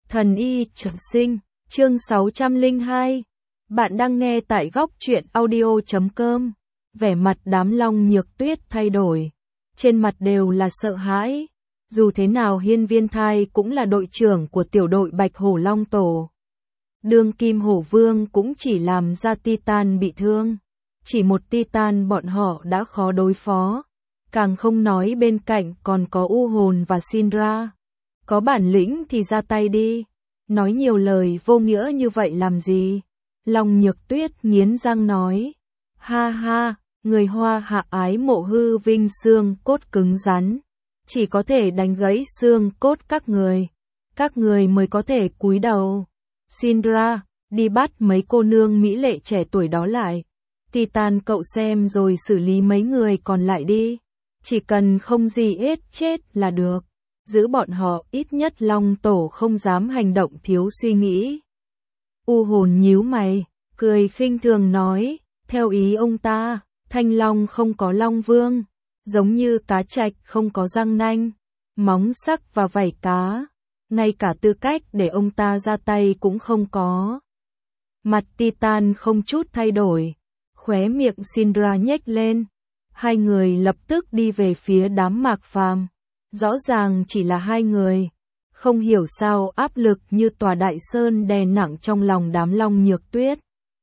Thần y trường sinh, chương 602. Bạn đang nghe tại góc truyện audio.com. Vẻ mặt đám Long Nhược Tuyết thay đổi. Trên mặt đều là sợ hãi. Dù thế nào Hiên Viên Thai cũng là đội trưởng của tiểu đội Bạch Hổ Long Tổ. Đương Kim Hổ Vương cũng chỉ làm ra Titan bị thương. Chỉ một Titan bọn họ đã khó đối phó. Càng không nói bên cạnh còn có U Hồn và Syndra. Có bản lĩnh thì ra tay đi. Nói nhiều lời vô nghĩa như vậy làm gì? Long Nhược Tuyết nghiến răng nói. Ha ha, người Hoa Hạ ái mộ hư vinh xương cốt cứng rắn. Chỉ có thể đánh gãy xương cốt các người. Các người mới có thể cúi đầu. Syndra, đi bắt mấy cô nương mỹ lệ trẻ tuổi đó lại. Titan cậu xem rồi xử lý mấy người còn lại đi. Chỉ cần không gì chết là được. Giữ bọn họ, ít nhất Long Tổ không dám hành động thiếu suy nghĩ. U Hồn nhíu mày, cười khinh thường nói, theo ý ông ta, Thanh Long không có Long Vương, giống như cá trạch không có răng nanh, móng sắc và vảy cá, ngay cả tư cách để ông ta ra tay cũng không có. Mặt Titan không chút thay đổi, khóe miệng Syndra nhếch lên, hai người lập tức đi về phía đám Mạc Phàm. Rõ ràng chỉ là hai người, không hiểu sao áp lực như tòa đại sơn đè nặng trong lòng đám Long Nhược Tuyết.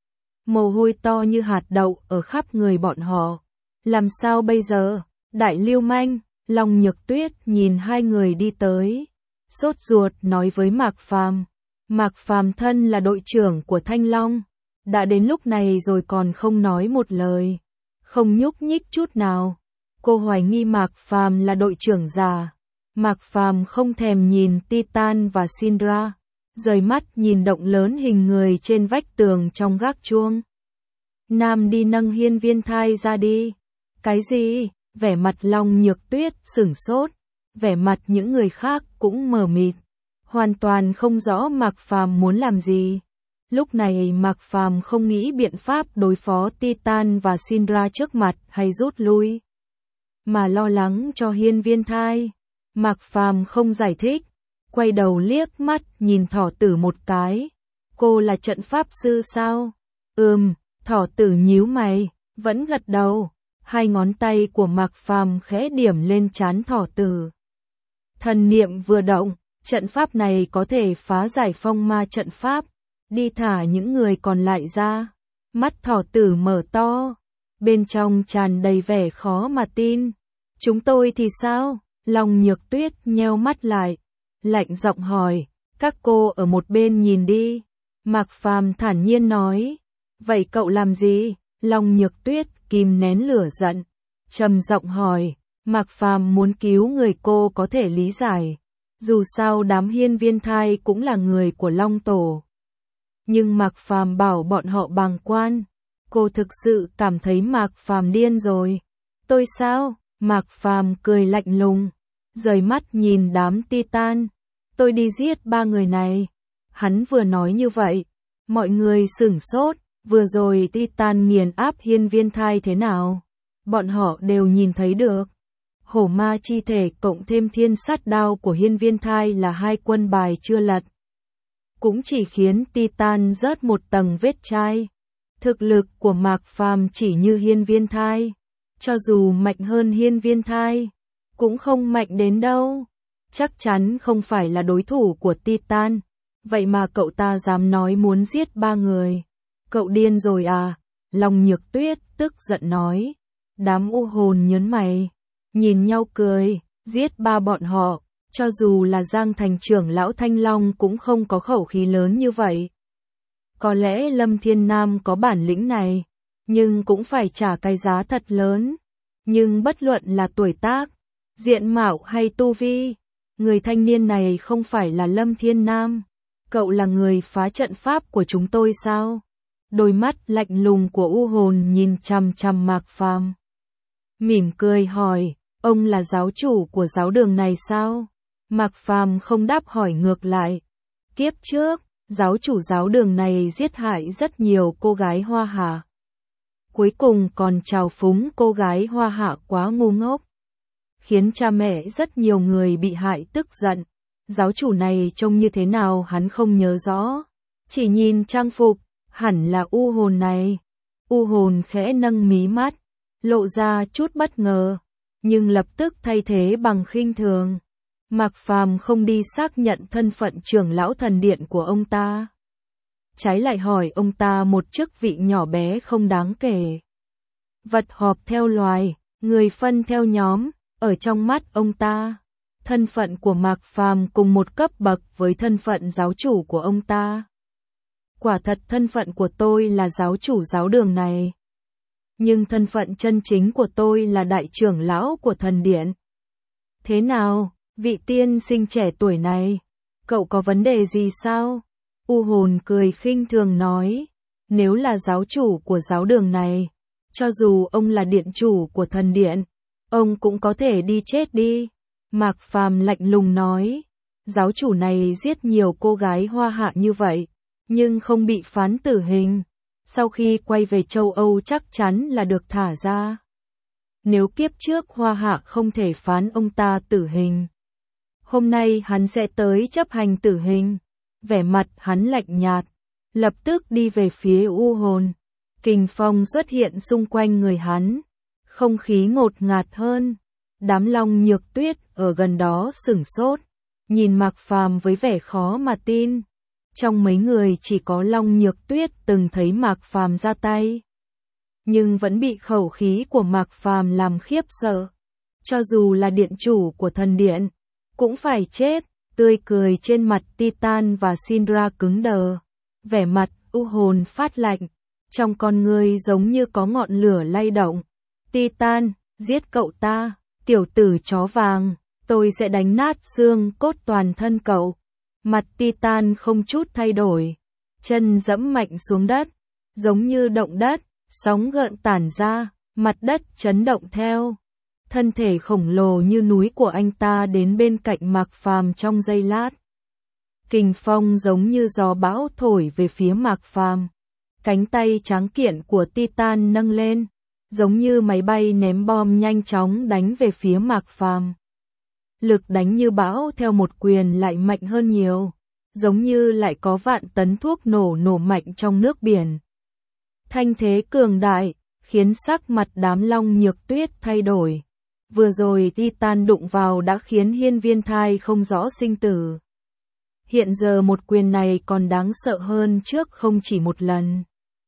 Mồ hôi to như hạt đậu ở khắp người bọn họ. Làm sao bây giờ? Đại lưu manh, Long Nhược Tuyết nhìn hai người đi tới. Sốt ruột nói với Mạc Phàm. Mạc Phàm thân là đội trưởng của Thanh Long. Đã đến lúc này rồi còn không nói một lời. Không nhúc nhích chút nào. Cô hoài nghi Mạc Phàm là đội trưởng già. Mạc Phàm không thèm nhìn Titan và Syndra, rời mắt nhìn động lớn hình người trên vách tường trong gác chuông. Nam đi nâng Hiên Viên Thai ra đi. Cái gì? Vẻ mặt Long Nhược Tuyết sửng sốt, vẻ mặt những người khác cũng mờ mịt, hoàn toàn không rõ Mạc Phàm muốn làm gì. Lúc này Mạc Phàm không nghĩ biện pháp đối phó Titan và Syndra trước mặt hay rút lui, mà lo lắng cho Hiên Viên Thai. Mạc Phàm không giải thích, quay đầu liếc mắt nhìn Thỏ Tử một cái. Cô là trận pháp sư sao? Thỏ Tử nhíu mày, vẫn gật đầu. Hai ngón tay của Mạc Phàm khẽ điểm lên trán Thỏ Tử. Thần niệm vừa động, trận pháp này có thể phá giải phong ma trận pháp, đi thả những người còn lại ra. Mắt Thỏ Tử mở to, bên trong tràn đầy vẻ khó mà tin. Chúng tôi thì sao? Long Nhược Tuyết nheo mắt lại, lạnh giọng hỏi, các cô ở một bên nhìn đi. Mạc Phàm thản nhiên nói, vậy cậu làm gì? Long Nhược Tuyết kìm nén lửa giận, trầm giọng hỏi. Mạc Phàm muốn cứu người cô có thể lý giải, dù sao đám Hiên Viên Thai cũng là người của Long Tổ. Nhưng Mạc Phàm bảo bọn họ bàng quan, cô thực sự cảm thấy Mạc Phàm điên rồi. Tôi sao? Mạc Phàm cười lạnh lùng, rời mắt nhìn đám Titan. Tôi đi giết ba người này. Hắn vừa nói như vậy, mọi người sửng sốt. Vừa rồi Titan nghiền áp Hiên Viên Thai thế nào? Bọn họ đều nhìn thấy được. Hổ ma chi thể cộng thêm thiên sát đao của Hiên Viên Thai là hai quân bài chưa lật. Cũng chỉ khiến Titan rớt một tầng vết chai. Thực lực của Mạc Phàm chỉ như Hiên Viên Thai. Cho dù mạnh hơn Hiên Viên Thai, cũng không mạnh đến đâu. Chắc chắn không phải là đối thủ của Titan. Vậy mà cậu ta dám nói muốn giết ba người. Cậu điên rồi à? Long Nhược Tuyết tức giận nói. Đám U Hồn nhớn mày, nhìn nhau cười, giết ba bọn họ. Cho dù là Giang Thành trưởng lão Thanh Long cũng không có khẩu khí lớn như vậy. Có lẽ Lâm Thiên Nam có bản lĩnh này, nhưng cũng phải trả cái giá thật lớn. Nhưng bất luận là tuổi tác, diện mạo hay tu vi, người thanh niên này không phải là Lâm Thiên Nam. Cậu là người phá trận pháp của chúng tôi sao? Đôi mắt lạnh lùng của U Hồn nhìn chằm chằm Mạc Phàm, mỉm cười hỏi, ông là giáo chủ của giáo đường này sao? Mạc Phàm không đáp hỏi ngược lại. Kiếp trước, giáo chủ giáo đường này giết hại rất nhiều cô gái Hoa Hạ. Cuối cùng còn trào phúng cô gái Hoa Hạ quá ngu ngốc, khiến cha mẹ rất nhiều người bị hại tức giận. Giáo chủ này trông như thế nào hắn không nhớ rõ. Chỉ nhìn trang phục, hẳn là u hồn này. U hồn khẽ nâng mí mắt, lộ ra chút bất ngờ, nhưng lập tức thay thế bằng khinh thường. Mạc Phàm không đi xác nhận thân phận trưởng lão thần điện của ông ta. Trái lại hỏi ông ta một chức vị nhỏ bé không đáng kể. Vật họp theo loài, người phân theo nhóm, ở trong mắt ông ta. Thân phận của Mạc Phàm cùng một cấp bậc với thân phận giáo chủ của ông ta. Quả thật thân phận của tôi là giáo chủ giáo đường này. Nhưng thân phận chân chính của tôi là đại trưởng lão của thần điện. Thế nào, vị tiên sinh trẻ tuổi này? Cậu có vấn đề gì sao? U hồn cười khinh thường nói. Nếu là giáo chủ của giáo đường này, cho dù ông là điện chủ của thần điện, ông cũng có thể đi chết đi. Mạc Phàm lạnh lùng nói. Giáo chủ này giết nhiều cô gái hoa hạ như vậy, nhưng không bị phán tử hình. Sau khi quay về châu Âu chắc chắn là được thả ra. Nếu kiếp trước hoa hạ không thể phán ông ta tử hình, hôm nay hắn sẽ tới chấp hành tử hình. Vẻ mặt hắn lạnh nhạt, lập tức đi về phía u hồn. Kình phong xuất hiện xung quanh người hắn, không khí ngột ngạt hơn. Đám Long Nhược Tuyết ở gần đó sửng sốt, nhìn Mạc Phàm với vẻ khó mà tin. Trong mấy người chỉ có Long Nhược Tuyết từng thấy Mạc Phàm ra tay, nhưng vẫn bị khẩu khí của Mạc Phàm làm khiếp sợ. Cho dù là điện chủ của thần điện, cũng phải chết. Tươi cười trên mặt Titan và Syndra cứng đờ, vẻ mặt u hồn phát lạnh, trong con người giống như có ngọn lửa lay động. Titan, giết cậu ta, tiểu tử chó vàng, tôi sẽ đánh nát xương cốt toàn thân cậu. Mặt Titan không chút thay đổi, chân dẫm mạnh xuống đất, giống như động đất, sóng gợn tản ra, mặt đất chấn động theo. Thân thể khổng lồ như núi của anh ta đến bên cạnh Mạc Phàm trong giây lát. Kình phong giống như gió bão thổi về phía Mạc Phàm. Cánh tay tráng kiện của Titan nâng lên, giống như máy bay ném bom nhanh chóng đánh về phía Mạc Phàm. Lực đánh như bão theo một quyền lại mạnh hơn nhiều, giống như lại có vạn tấn thuốc nổ mạnh trong nước biển. Thanh thế cường đại, khiến sắc mặt đám Long Nhược Tuyết thay đổi. Vừa rồi Titan đụng vào đã khiến Hiên Viên Thai không rõ sinh tử. Hiện giờ một quyền này còn đáng sợ hơn trước không chỉ một lần.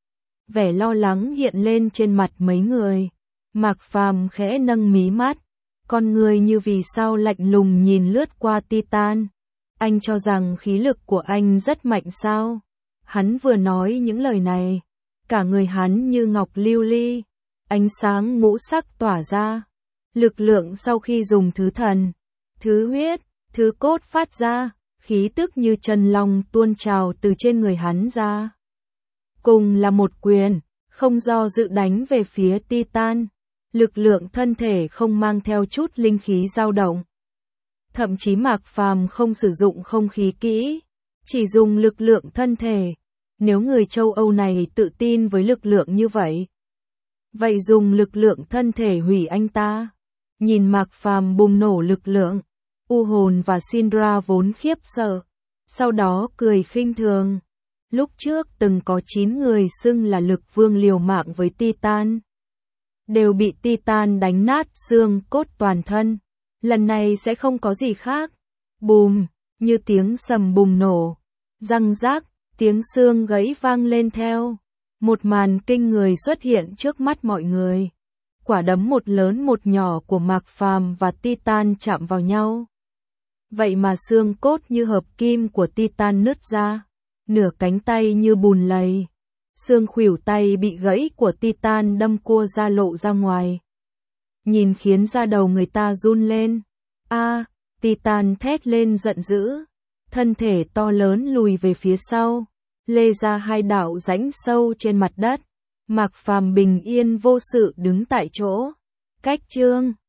Vẻ lo lắng hiện lên trên mặt mấy người. Mạc Phàm khẽ nâng mí mắt, con người như vì sao lạnh lùng nhìn lướt qua Titan. Anh cho rằng khí lực của anh rất mạnh sao? Hắn vừa nói những lời này, cả người hắn như ngọc lưu ly, ánh sáng ngũ sắc tỏa ra. Lực lượng sau khi dùng thứ thần, thứ huyết, thứ cốt phát ra, khí tức như chân long tuôn trào từ trên người hắn ra. Cùng là một quyền, không do dự đánh về phía Titan. Lực lượng thân thể không mang theo chút linh khí dao động. Thậm chí Mạc Phàm không sử dụng không khí kỹ, chỉ dùng lực lượng thân thể. Nếu người châu Âu này tự tin với lực lượng như vậy, vậy dùng lực lượng thân thể hủy anh ta. Nhìn Mạc Phàm bùng nổ lực lượng, u hồn và Syndra vốn khiếp sợ, sau đó cười khinh thường. Lúc trước từng có 9 người xưng là lực vương liều mạng với Titan, đều bị Titan đánh nát xương cốt toàn thân. Lần này sẽ không có gì khác. Bùm, như tiếng sầm bùng nổ, răng rác, tiếng xương gãy vang lên theo. Một màn kinh người xuất hiện trước mắt mọi người. Quả đấm một lớn một nhỏ của Mạc Phàm và Titan chạm vào nhau. Vậy mà xương cốt như hợp kim của Titan nứt ra, nửa cánh tay như bùn lầy. Xương khuỷu tay bị gãy của Titan đâm cua ra lộ ra ngoài. Nhìn khiến da đầu người ta run lên. Titan thét lên giận dữ. Thân thể to lớn lùi về phía sau, lê ra hai đạo rãnh sâu trên mặt đất. Mạc Phàm bình yên vô sự đứng tại chỗ. Cách chương